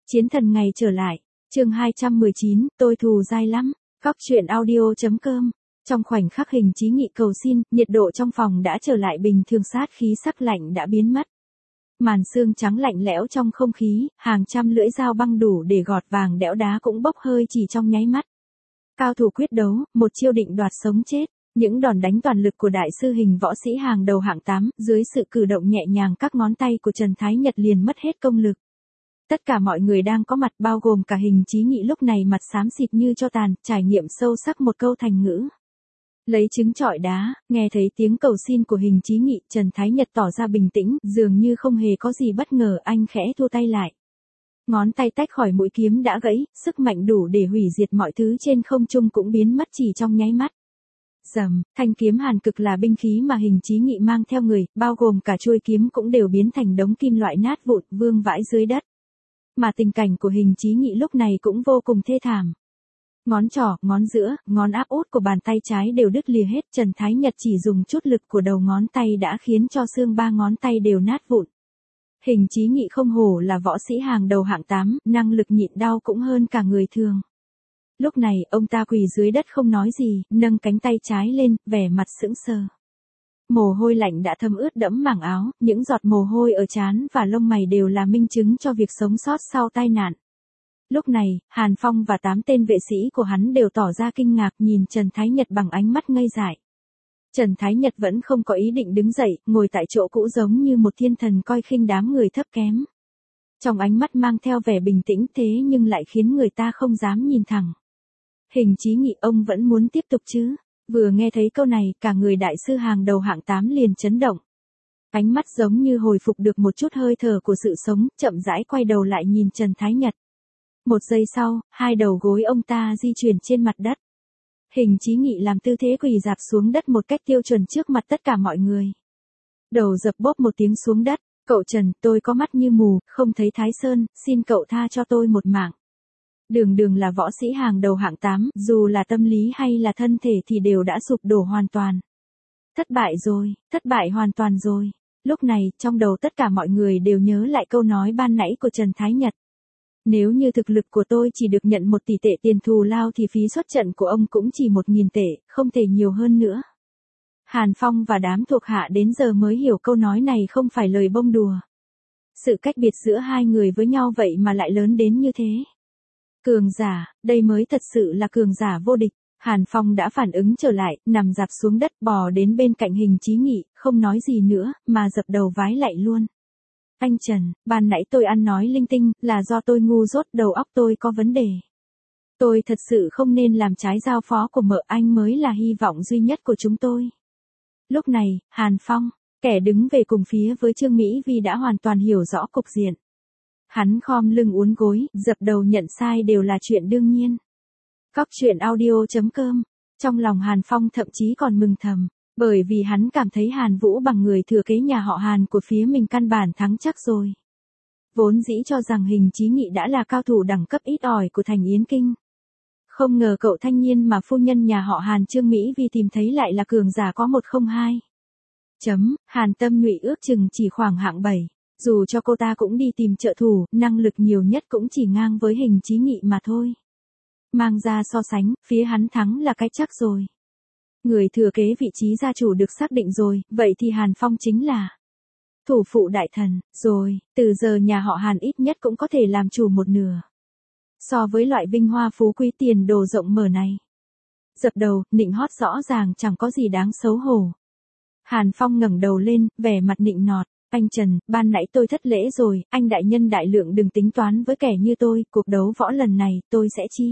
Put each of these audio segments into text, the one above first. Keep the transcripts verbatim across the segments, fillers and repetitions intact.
Chiến thần ngày trở lại, chương hai trăm mười chín, tôi thù dai lắm, góc truyện audio.com. Trong khoảnh khắc Hình Chí Nghị cầu xin, nhiệt độ trong phòng đã trở lại bình thường, sát khí sắc lạnh đã biến mất. Màn sương trắng lạnh lẽo trong không khí, hàng trăm lưỡi dao băng đủ để gọt vàng đẽo đá cũng bốc hơi chỉ trong nháy mắt. Cao thủ quyết đấu, một chiêu định đoạt sống chết. Những đòn đánh toàn lực của đại sư Hình võ sĩ hàng đầu hạng tám, dưới sự cử động nhẹ nhàng các ngón tay của Trần Thái Nhật liền mất hết công lực. Tất cả mọi người đang có mặt bao gồm cả Hình Chí Nghị lúc này mặt xám xịt như tro tàn, trải nghiệm sâu sắc một câu thành ngữ. Lấy trứng trọi đá, nghe thấy tiếng cầu xin của Hình Chí Nghị, Trần Thái Nhật tỏ ra bình tĩnh, dường như không hề có gì bất ngờ, anh khẽ thua tay lại. Ngón tay tách khỏi mũi kiếm đã gãy, sức mạnh đủ để hủy diệt mọi thứ trên không trung cũng biến mất chỉ trong nháy mắt. Rầm, thanh kiếm hàn cực là binh khí mà Hình Chí Nghị mang theo người, bao gồm cả chuôi kiếm cũng đều biến thành đống kim loại nát vụn, vương vãi dưới đất. Mà tình cảnh của Hình Chí Nghị lúc này cũng vô cùng thê thảm. Ngón trỏ, ngón giữa, ngón áp út của bàn tay trái đều đứt lìa hết, Trần Thái Nhật chỉ dùng chút lực của đầu ngón tay đã khiến cho xương ba ngón tay đều nát vụn. Hình Chí Nghị không hổ là võ sĩ hàng đầu hạng tám, năng lực nhịn đau cũng hơn cả người thường. Lúc này, ông ta quỳ dưới đất không nói gì, nâng cánh tay trái lên, vẻ mặt sững sờ. Mồ hôi lạnh đã thấm ướt đẫm mảng áo, những giọt mồ hôi ở trán và lông mày đều là minh chứng cho việc sống sót sau tai nạn. Lúc này, Hàn Phong và tám tên vệ sĩ của hắn đều tỏ ra kinh ngạc nhìn Trần Thái Nhật bằng ánh mắt ngây dại. Trần Thái Nhật vẫn không có ý định đứng dậy, ngồi tại chỗ cũ giống như một thiên thần coi khinh đám người thấp kém. Trong ánh mắt mang theo vẻ bình tĩnh thế nhưng lại khiến người ta không dám nhìn thẳng. Hình Chí Nghị, ông vẫn muốn tiếp tục chứ? Vừa nghe thấy câu này, cả người đại sư hàng đầu hạng tám liền chấn động. Ánh mắt giống như hồi phục được một chút hơi thở của sự sống, chậm rãi quay đầu lại nhìn Trần Thái Nhật. Một giây sau, hai đầu gối ông ta di chuyển trên mặt đất. Hình Chí Nghị làm tư thế quỳ rạp xuống đất một cách tiêu chuẩn trước mặt tất cả mọi người. Đầu dập bốp một tiếng xuống đất, cậu Trần, tôi có mắt như mù, không thấy Thái Sơn, xin cậu tha cho tôi một mạng. Đường đường là võ sĩ hàng đầu hạng tám, dù là tâm lý hay là thân thể thì đều đã sụp đổ hoàn toàn. Thất bại rồi, thất bại hoàn toàn rồi. Lúc này, trong đầu tất cả mọi người đều nhớ lại câu nói ban nãy của Trần Thái Nhật. Nếu như thực lực của tôi chỉ được nhận một tỷ tệ tiền thù lao thì phí xuất trận của ông cũng chỉ một nghìn tệ, không thể nhiều hơn nữa. Hàn Phong và đám thuộc hạ đến giờ mới hiểu câu nói này không phải lời bông đùa. Sự cách biệt giữa hai người với nhau vậy mà lại lớn đến như thế. Cường giả, đây mới thật sự là cường giả vô địch. Hàn Phong đã phản ứng trở lại, nằm dạp xuống đất bò đến bên cạnh Hình Chí Nghị, không nói gì nữa, mà dập đầu vái lạy luôn. Anh Trần, ban nãy tôi ăn nói linh tinh, là do tôi ngu dốt, đầu óc tôi có vấn đề. Tôi thật sự không nên làm trái giao phó của mợ, anh mới là hy vọng duy nhất của chúng tôi. Lúc này, Hàn Phong, kẻ đứng về cùng phía với Trương Mỹ Vi đã hoàn toàn hiểu rõ cục diện. Hắn khom lưng uốn gối, dập đầu nhận sai đều là chuyện đương nhiên. Góc truyện audio.com. Trong lòng Hàn Phong thậm chí còn mừng thầm, bởi vì hắn cảm thấy Hàn Vũ bằng người thừa kế nhà họ Hàn của phía mình căn bản thắng chắc rồi. Vốn dĩ cho rằng Hình Chí Nghị đã là cao thủ đẳng cấp ít ỏi của thành Yến Kinh. Không ngờ cậu thanh niên mà phu nhân nhà họ Hàn Trương Mỹ Vi tìm thấy lại là cường giả có một không hai. Chấm, Hàn Tâm Nhụy ước chừng chỉ khoảng hạng bảy. Dù cho cô ta cũng đi tìm trợ thủ, năng lực nhiều nhất cũng chỉ ngang với Hình Chí Nghị mà thôi. Mang ra so sánh, phía hắn thắng là cái chắc rồi. Người thừa kế vị trí gia chủ được xác định rồi, vậy thì Hàn Phong chính là thủ phụ đại thần, rồi, từ giờ nhà họ Hàn ít nhất cũng có thể làm chủ một nửa. So với loại vinh hoa phú quý tiền đồ rộng mở này. Dập đầu, nịnh hót rõ ràng chẳng có gì đáng xấu hổ. Hàn Phong ngẩng đầu lên, vẻ mặt nịnh nọt. Anh Trần, ban nãy tôi thất lễ rồi, anh đại nhân đại lượng đừng tính toán với kẻ như tôi, cuộc đấu võ lần này, tôi sẽ chi.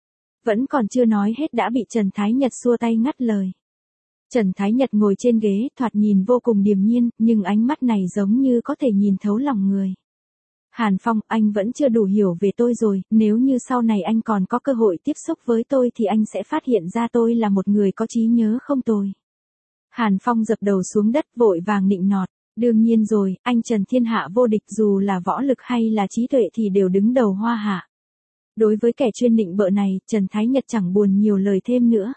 Vẫn còn chưa nói hết đã bị Trần Thái Nhật xua tay ngắt lời. Trần Thái Nhật ngồi trên ghế, thoạt nhìn vô cùng điềm nhiên, nhưng ánh mắt này giống như có thể nhìn thấu lòng người. Hàn Phong, anh vẫn chưa đủ hiểu về tôi rồi, nếu như sau này anh còn có cơ hội tiếp xúc với tôi thì anh sẽ phát hiện ra tôi là một người có trí nhớ không tồi. Hàn Phong dập đầu xuống đất vội vàng nịnh nọt. Đương nhiên rồi, anh Trần thiên hạ vô địch, dù là võ lực hay là trí tuệ thì đều đứng đầu hoa hạ. Đối với kẻ chuyên nịnh bợ này, Trần Thái Nhật chẳng buồn nhiều lời thêm nữa.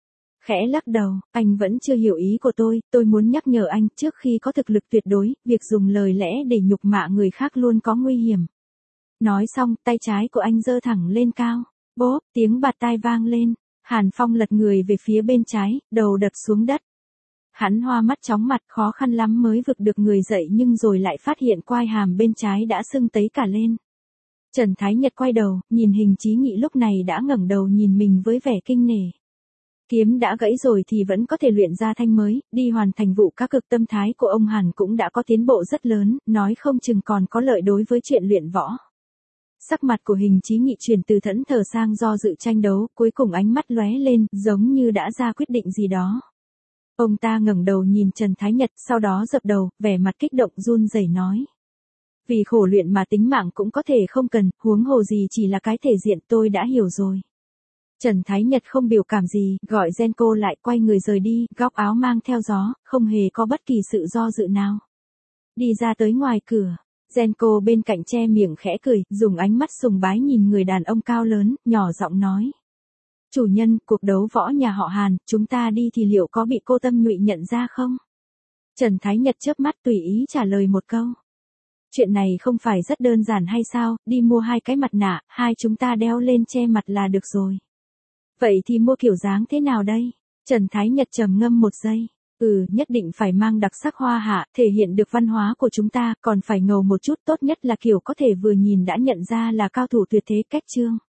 Khẽ lắc đầu, anh vẫn chưa hiểu ý của tôi, tôi muốn nhắc nhở anh, trước khi có thực lực tuyệt đối, việc dùng lời lẽ để nhục mạ người khác luôn có nguy hiểm. Nói xong, tay trái của anh giơ thẳng lên cao. Bốp, tiếng bạt tai vang lên. Hàn Phong lật người về phía bên trái, đầu đập xuống đất. Hắn hoa mắt chóng mặt, khó khăn lắm mới vực được người dậy nhưng rồi lại phát hiện quai hàm bên trái đã sưng tấy cả lên. Trần Thái Nhật quay đầu, nhìn Hình Chí Nghị lúc này đã ngẩng đầu nhìn mình với vẻ kinh nể. Kiếm đã gãy rồi thì vẫn có thể luyện ra thanh mới, đi hoàn thành vụ cá cực tâm thái của ông Hàn cũng đã có tiến bộ rất lớn, nói không chừng còn có lợi đối với chuyện luyện võ. Sắc mặt của Hình Chí Nghị chuyển từ thẫn thờ sang do dự tranh đấu, cuối cùng ánh mắt lóe lên, giống như đã ra quyết định gì đó. Ông ta ngẩng đầu nhìn Trần Thái Nhật, sau đó dập đầu, vẻ mặt kích động run rẩy nói. Vì khổ luyện mà tính mạng cũng có thể không cần, huống hồ gì chỉ là cái thể diện, tôi đã hiểu rồi. Trần Thái Nhật không biểu cảm gì, gọi Genco lại, quay người rời đi, góc áo mang theo gió, không hề có bất kỳ sự do dự nào. Đi ra tới ngoài cửa, Genco bên cạnh che miệng khẽ cười, dùng ánh mắt sùng bái nhìn người đàn ông cao lớn, nhỏ giọng nói. Chủ nhân, cuộc đấu võ nhà họ Hàn, chúng ta đi thì liệu có bị cô Tâm Nhụy nhận ra không? Trần Thái Nhật chớp mắt tùy ý trả lời một câu. Chuyện này không phải rất đơn giản hay sao, đi mua hai cái mặt nạ, hai chúng ta đeo lên che mặt là được rồi. Vậy thì mua kiểu dáng thế nào đây? Trần Thái Nhật trầm ngâm một giây. Ừ, nhất định phải mang đặc sắc hoa hạ, thể hiện được văn hóa của chúng ta, còn phải ngầu một chút, tốt nhất là kiểu có thể vừa nhìn đã nhận ra là cao thủ tuyệt thế cách trương.